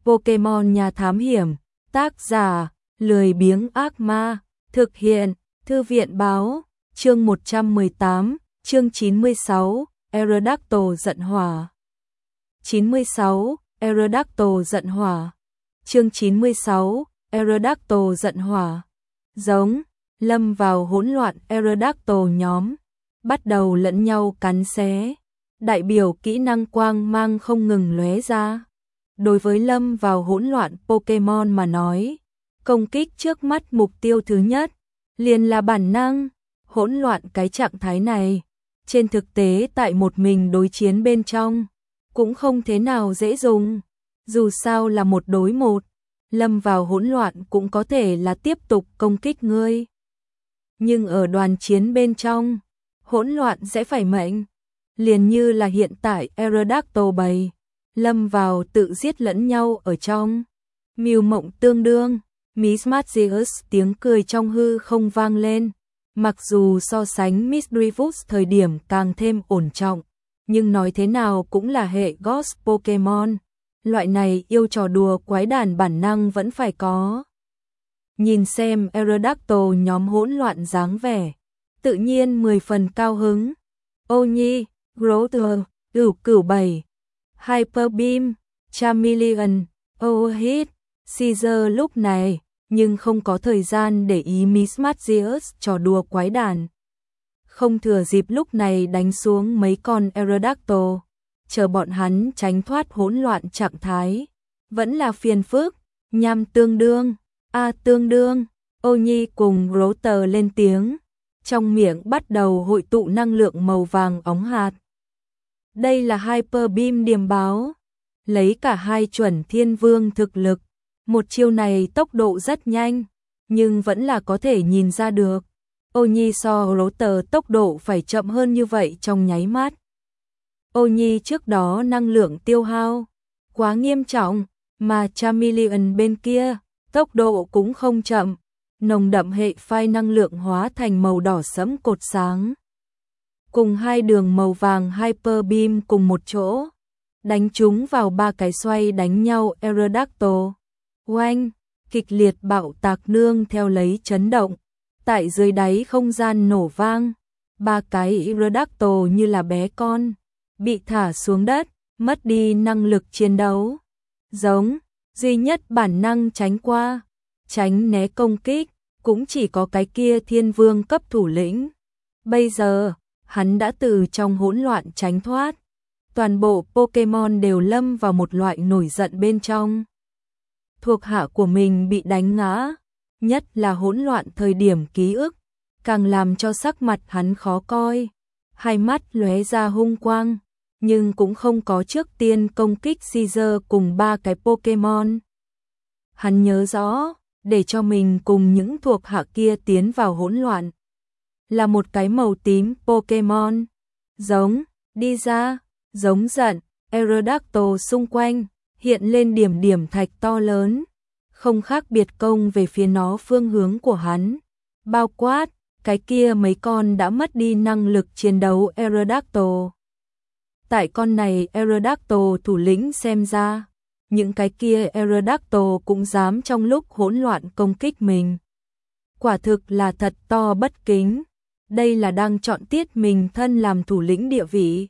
Pokemon nhà thám hiểm, tác giả, lười biếng ác ma, thực hiện, thư viện báo, chương 118, chương 96, Aerodactyl giận hỏa. 96, Aerodactyl giận hỏa. Chương 96, Aerodactyl giận hỏa. Giống, lâm vào hỗn loạn Aerodactyl nhóm, bắt đầu lẫn nhau cắn xé. Đại biểu kỹ năng quang mang không ngừng lóe ra. Đối với lâm vào hỗn loạn Pokemon mà nói, công kích trước mắt mục tiêu thứ nhất liền là bản năng. Hỗn loạn cái trạng thái này, trên thực tế tại một mình đối chiến bên trong, cũng không thế nào dễ dùng. Dù sao là một đối một, lâm vào hỗn loạn cũng có thể là tiếp tục công kích ngươi. Nhưng ở đoàn chiến bên trong, hỗn loạn sẽ phải mệnh. Liền như là hiện tại Aerodactyl bầy, lâm vào tự giết lẫn nhau ở trong. Mưu mộng tương đương, Miss Magius tiếng cười trong hư không vang lên. Mặc dù so sánh Misdreavus thời điểm càng thêm ổn trọng, nhưng nói thế nào cũng là hệ Ghost Pokemon. Loại này yêu trò đùa quái đản bản năng vẫn phải có. Nhìn xem Aerodactyl nhóm hỗn loạn dáng vẻ, tự nhiên 10 phần cao hứng. Ô nhi, Growther, cửu bảy, Hyper Beam, Charmeleon, Overheat, Caesar lúc này, nhưng không có thời gian để ý Miss Magius trò đùa quái đản. Không thừa dịp lúc này đánh xuống mấy con Aerodactyl, chờ bọn hắn tránh thoát hỗn loạn trạng thái. Vẫn là phiền phức, nham tương đương, tương đương, ô nhi cùng Growther lên tiếng. Trong miệng bắt đầu hội tụ năng lượng màu vàng óng hạt. Đây là Hyper Beam điềm báo, lấy cả hai chuẩn thiên vương thực lực. Một chiêu này tốc độ rất nhanh, nhưng vẫn là có thể nhìn ra được. Ô nhi so Growther tốc độ phải chậm hơn như vậy trong nháy mắt. Ô nhi trước đó năng lượng tiêu hao quá nghiêm trọng, mà Charmeleon bên kia, tốc độ cũng không chậm. Nồng đậm hệ phai năng lượng hóa thành màu đỏ sẫm cột sáng. Cùng hai đường màu vàng Hyper Beam cùng một chỗ, đánh chúng vào ba cái xoay đánh nhau Aerodactyl. Oanh, kịch liệt bạo tạc nương theo lấy chấn động, tại dưới đáy không gian nổ vang. Ba cái Aerodactyl như là bé con, bị thả xuống đất, mất đi năng lực chiến đấu. Giống, duy nhất bản năng tránh qua, tránh né công kích, cũng chỉ có cái kia thiên vương cấp thủ lĩnh. Bây giờ, hắn đã từ trong hỗn loạn tránh thoát. Toàn bộ Pokemon đều lâm vào một loại nổi giận bên trong. Thuộc hạ của mình bị đánh ngã, nhất là hỗn loạn thời điểm ký ức, càng làm cho sắc mặt hắn khó coi. Hai mắt lóe ra hung quang, nhưng cũng không có trước tiên công kích Caesar cùng ba cái Pokemon. Hắn nhớ rõ, để cho mình cùng những thuộc hạ kia tiến vào hỗn loạn, là một cái màu tím Pokemon. Giống, đi ra, giống giận, Aerodactyl xung quanh, hiện lên điểm điểm thạch to lớn, không khác biệt công về phía nó phương hướng của hắn. Bao quát, cái kia mấy con đã mất đi năng lực chiến đấu Aerodactyl. Tại con này Aerodactyl thủ lĩnh xem ra, những cái kia Aerodactyl cũng dám trong lúc hỗn loạn công kích mình. Quả thực là thật to bất kính. Đây là đang chọn tiết mình thân làm thủ lĩnh địa vị.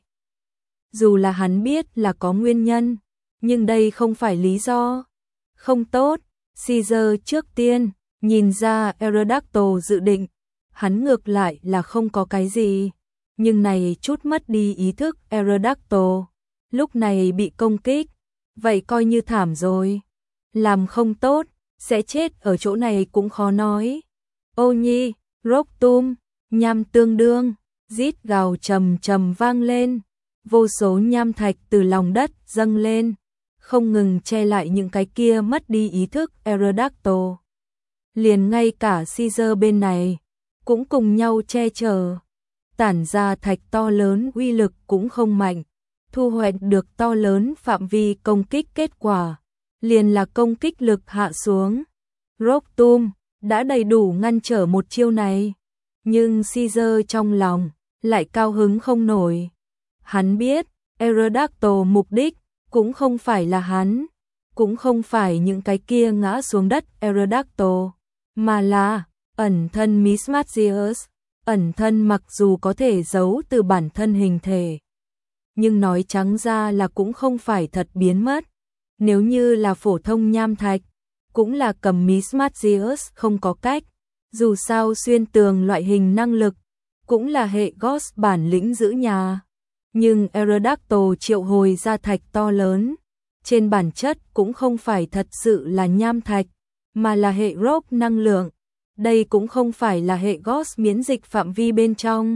Dù là hắn biết là có nguyên nhân, nhưng đây không phải lý do. Không tốt, Caesar trước tiên, nhìn ra Aerodactyl dự định, hắn ngược lại là không có cái gì. Nhưng này chút mất đi ý thức Aerodactyl, lúc này bị công kích, vậy coi như thảm rồi. Làm không tốt, sẽ chết ở chỗ này cũng khó nói. Ô nhi, Rocktum, nham tương đương, rít gào trầm trầm vang lên. Vô số nham thạch từ lòng đất dâng lên, không ngừng che lại những cái kia mất đi ý thức Aerodactyl. Liền ngay cả Caesar bên này, cũng cùng nhau che chở. Tản ra thạch to lớn uy lực cũng không mạnh, thu hoạch được to lớn phạm vi công kích kết quả, liền là công kích lực hạ xuống. Rocktum đã đầy đủ ngăn trở một chiêu này, nhưng Caesar trong lòng lại cao hứng không nổi. Hắn biết, Aerodactyl mục đích cũng không phải là hắn, cũng không phải những cái kia ngã xuống đất Aerodactyl, mà là ẩn thân Mismagius. Ẩn thân mặc dù có thể giấu từ bản thân hình thể, nhưng nói trắng ra là cũng không phải thật biến mất. Nếu như là phổ thông nham thạch, cũng là cầm Mismagius không có cách. Dù sao xuyên tường loại hình năng lực, cũng là hệ Ghost bản lĩnh giữ nhà. Nhưng Aerodactyl triệu hồi ra thạch to lớn, trên bản chất cũng không phải thật sự là nham thạch, mà là hệ rope năng lượng. Đây cũng không phải là hệ Ghost miễn dịch phạm vi bên trong.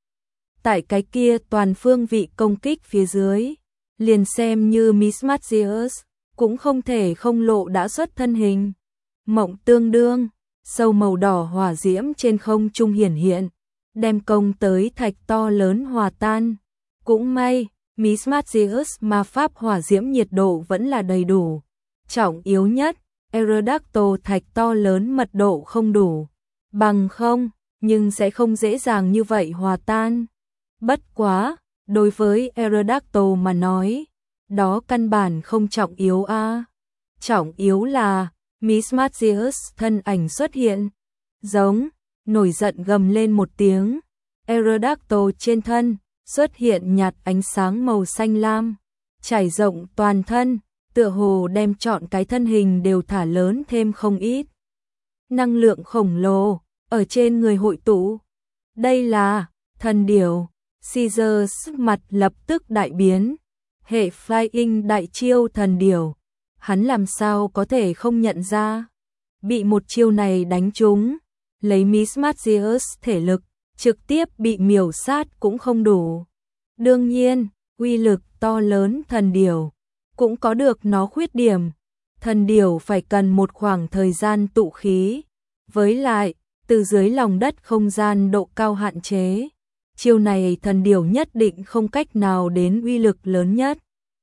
Tại cái kia toàn phương vị công kích phía dưới, liền xem như Mismagius, cũng không thể không lộ đã xuất thân hình. Mộng tương đương, sâu màu đỏ hỏa diễm trên không trung hiển hiện, đem công tới thạch to lớn hòa tan. Cũng may, Mismagius ma pháp hỏa diễm nhiệt độ vẫn là đầy đủ. Trọng yếu nhất, Aerodactyl thạch to lớn mật độ không đủ. Bằng không, nhưng sẽ không dễ dàng như vậy hòa tan. Bất quá, đối với Aerodactyl mà nói, đó căn bản không trọng yếu a. Trọng yếu là Mismagius thân ảnh xuất hiện, giống, nổi giận gầm lên một tiếng. Aerodactyl trên thân xuất hiện nhạt ánh sáng màu xanh lam, trải rộng toàn thân, tựa hồ đem trọn cái thân hình đều thả lớn thêm không ít. Năng lượng khổng lồ ở trên người hội tụ. Đây là thần điểu. Caesar sắc mặt lập tức đại biến. Hệ Flying đại chiêu thần điểu, hắn làm sao có thể không nhận ra. Bị một chiêu này đánh trúng, lấy Mismagius thể lực, trực tiếp bị miểu sát cũng không đủ. Đương nhiên, uy lực to lớn thần điểu cũng có được nó khuyết điểm. Thần điểu phải cần một khoảng thời gian tụ khí, với lại, từ dưới lòng đất không gian độ cao hạn chế. Chiêu này thần điểu nhất định không cách nào đến uy lực lớn nhất.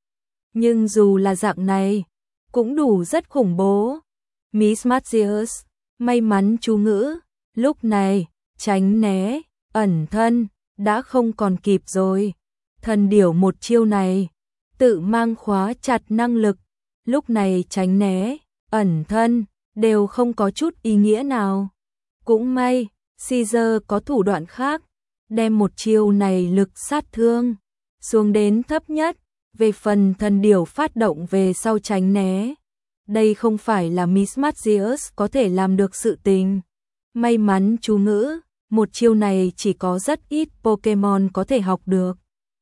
Nhưng dù là dạng này, cũng đủ rất khủng bố. Mismagius, may mắn chú ngữ, lúc này, tránh né, ẩn thân, đã không còn kịp rồi. Thần điểu một chiêu này, tự mang khóa chặt năng lực, lúc này tránh né, ẩn thân, đều không có chút ý nghĩa nào. Cũng may, Caesar có thủ đoạn khác, đem một chiêu này lực sát thương xuống đến thấp nhất. Về phần thần điểu phát động về sau tránh né, đây không phải là Mismagius có thể làm được sự tình. May mắn chú ngữ, một chiêu này chỉ có rất ít Pokemon có thể học được,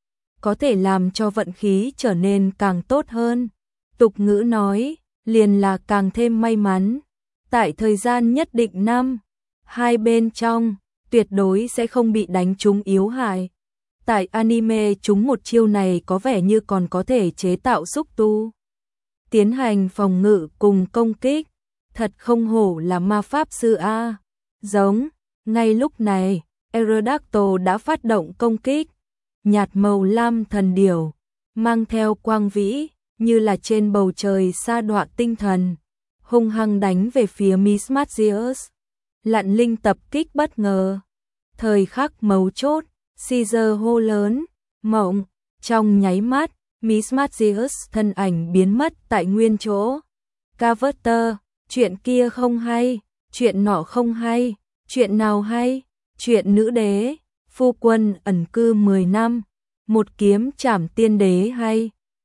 có thể làm cho vận khí trở nên càng tốt hơn. Tục ngữ nói, liền là càng thêm may mắn. Tại thời gian nhất định năm, hai bên trong, tuyệt đối sẽ không bị đánh trúng yếu hại. Tại anime chúng một chiêu này có vẻ như còn có thể chế tạo xúc tu, tiến hành phòng ngự cùng công kích. Thật không hổ là ma pháp sư A. Giống, ngay lúc này, Aerodactyl đã phát động công kích. Nhạt màu lam thần điểu, mang theo quang vĩ, như là trên bầu trời sa đọa tinh thần, hung hăng đánh về phía Mismagius. Lặn linh tập kích bất ngờ. Thời khắc mấu chốt, Caesar hô lớn, mộng, trong nháy mắt, Mismagius thân ảnh biến mất tại nguyên chỗ. Carver, chuyện kia không hay, chuyện nọ không hay, chuyện nào hay, chuyện nữ đế, phu quân ẩn cư 10 năm, một kiếm trảm tiên đế hay.